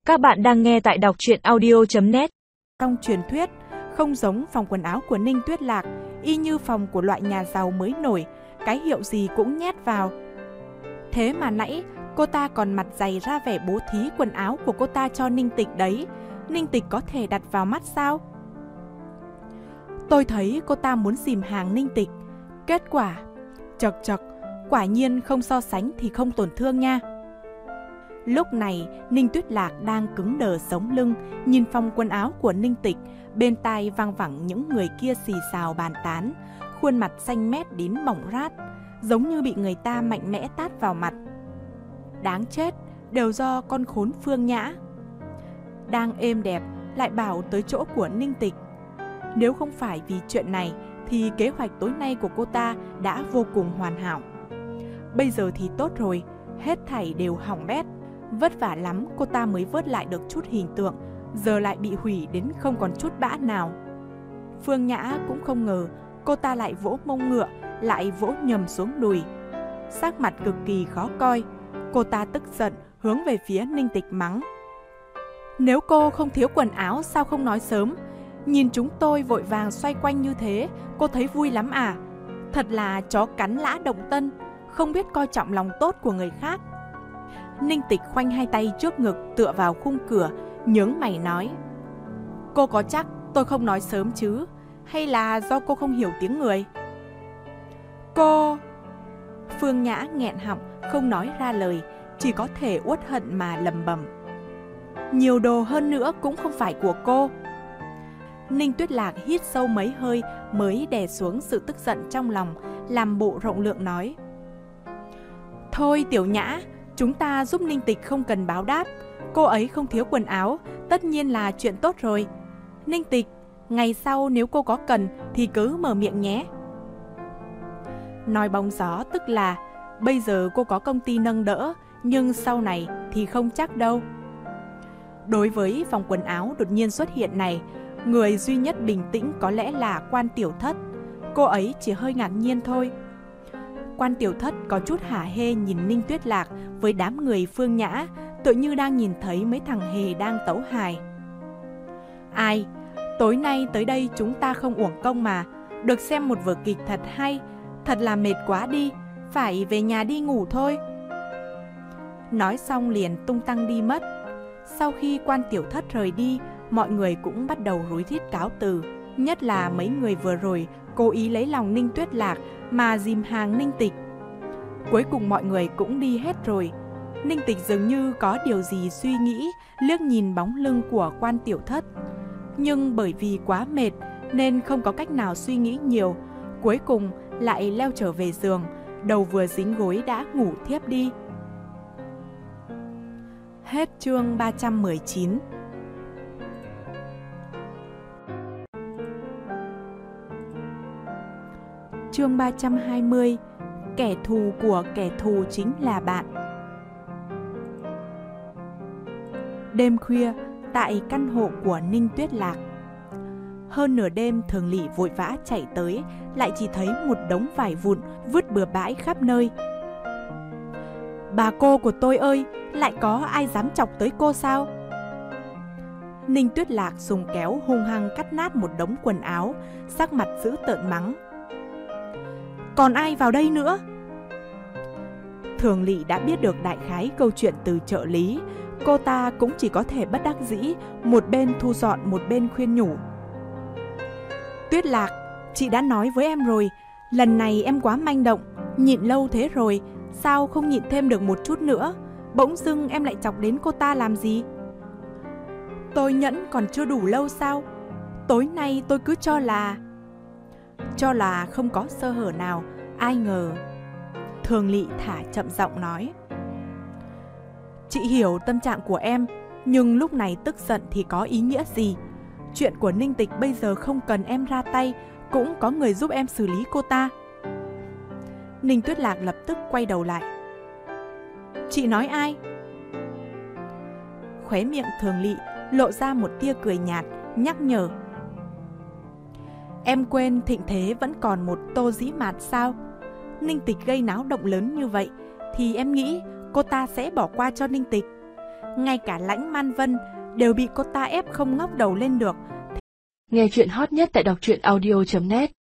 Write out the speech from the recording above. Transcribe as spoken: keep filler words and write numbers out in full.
Các bạn đang nghe tại đọc truyện audio chấm net. Trong truyền thuyết, không giống phòng quần áo của Ninh Tuyết Lạc, y như phòng của loại nhà giàu mới nổi, cái hiệu gì cũng nhét vào. Thế mà nãy, cô ta còn mặt dày ra vẻ bố thí quần áo của cô ta cho Ninh Tịch đấy. Ninh Tịch có thể đặt vào mắt sao? Tôi thấy cô ta muốn dìm hàng Ninh Tịch. Kết quả, chật chật, quả nhiên không so sánh thì không tổn thương nha. Lúc này, Ninh Tuyết Lạc đang cứng đờ sống lưng, nhìn phòng quần áo của Ninh Tịch, bên tai vang vẳng những người kia xì xào bàn tán, khuôn mặt xanh mét đến bỏng rát, giống như bị người ta mạnh mẽ tát vào mặt. Đáng chết, đều do con khốn Phương Nhã. Đang êm đẹp, lại bảo tới chỗ của Ninh Tịch. Nếu không phải vì chuyện này, thì kế hoạch tối nay của cô ta đã vô cùng hoàn hảo. Bây giờ thì tốt rồi, hết thảy đều hỏng bét. Vất vả lắm cô ta mới vớt lại được chút hình tượng, giờ lại bị hủy đến không còn chút bã nào. Phương Nhã cũng không ngờ cô ta lại vỗ mông ngựa, lại vỗ nhầm xuống đùi. Sắc mặt cực kỳ khó coi, cô ta tức giận hướng về phía Ninh Tịch mắng. Nếu cô không thiếu quần áo sao không nói sớm? Nhìn chúng tôi vội vàng xoay quanh như thế, cô thấy vui lắm à? Thật là chó cắn lã động tân, không biết coi trọng lòng tốt của người khác. Ninh Tịch khoanh hai tay trước ngực tựa vào khung cửa, nhướng mày nói. Cô có chắc tôi không nói sớm chứ? Hay là do cô không hiểu tiếng người? Cô... Phương Nhã nghẹn họng không nói ra lời, chỉ có thể uất hận mà lầm bầm. Nhiều đồ hơn nữa cũng không phải của cô. Ninh Tuyết Lạc hít sâu mấy hơi mới đè xuống sự tức giận trong lòng, làm bộ rộng lượng nói. Thôi Tiểu Nhã, chúng ta giúp Ninh Tịch không cần báo đáp. Cô ấy không thiếu quần áo, tất nhiên là chuyện tốt rồi. Ninh Tịch, ngày sau nếu cô có cần thì cứ mở miệng nhé. Nói bóng gió tức là bây giờ cô có công ty nâng đỡ, nhưng sau này thì không chắc đâu. Đối với phòng quần áo đột nhiên xuất hiện này, người duy nhất bình tĩnh có lẽ là Quan Tiểu Thất. Cô ấy chỉ hơi ngạc nhiên thôi. Quan Tiểu Thất có chút hả hê nhìn Ninh Tuyết Lạc với đám người Phương Nhã, tựa như đang nhìn thấy mấy thằng hề đang tấu hài. Ai, tối nay tới đây chúng ta không uổng công mà, được xem một vở kịch thật hay, thật là mệt quá đi, phải về nhà đi ngủ thôi. Nói xong liền tung tăng đi mất. Sau khi Quan Tiểu Thất rời đi, mọi người cũng bắt đầu rối rít cáo từ, nhất là mấy người vừa rồi cố ý lấy lòng Ninh Tuyết Lạc mà dìm hàng Ninh Tịch. Cuối cùng mọi người cũng đi hết rồi. Ninh Tịch dường như có điều gì suy nghĩ, liếc nhìn bóng lưng của Quan Tiểu Thất. Nhưng bởi vì quá mệt nên không có cách nào suy nghĩ nhiều, cuối cùng lại leo trở về giường, đầu vừa dính gối đã ngủ thiếp đi. Hết chương ba trăm mười chín. Chương ba trăm hai mươi. Kẻ thù của kẻ thù chính là bạn. Đêm khuya, tại căn hộ của Ninh Tuyết Lạc. Hơn nửa đêm Thường Lỵ vội vã chạy tới, lại chỉ thấy một đống vải vụn vứt bừa bãi khắp nơi. Bà cô của tôi ơi, lại có ai dám chọc tới cô sao? Ninh Tuyết Lạc dùng kéo hung hăng cắt nát một đống quần áo, sắc mặt dữ tợn mắng. Còn ai vào đây nữa? Thường Lỵ đã biết được đại khái câu chuyện từ trợ lý, cô ta cũng chỉ có thể bất đắc dĩ, một bên thu dọn một bên khuyên nhủ. Tuyết Lạc, chị đã nói với em rồi, lần này em quá manh động, nhịn lâu thế rồi, sao không nhịn thêm được một chút nữa? Bỗng dưng em lại chọc đến cô ta làm gì? Tôi nhẫn còn chưa đủ lâu sao? Tối nay tôi cứ cho là... Cho là không có sơ hở nào, ai ngờ... Thường Lỵ thả chậm giọng nói. Chị hiểu tâm trạng của em, nhưng lúc này tức giận thì có ý nghĩa gì? Chuyện của Ninh Tịch bây giờ không cần em ra tay, cũng có người giúp em xử lý cô ta. Ninh Tuyết Lạc lập tức quay đầu lại. Chị nói ai? Khóe miệng Thường Lỵ lộ ra một tia cười nhạt, nhắc nhở. Em quên thịnh thế vẫn còn một Tô Dĩ Mạt sao? Ninh Tịch gây náo động lớn như vậy thì em nghĩ cô ta sẽ bỏ qua cho Ninh Tịch. ngay cả Lãnh Man Vân đều bị cô ta ép không ngóc đầu lên được. Nghe chuyện hot nhất tại đọc truyện audio chấm net.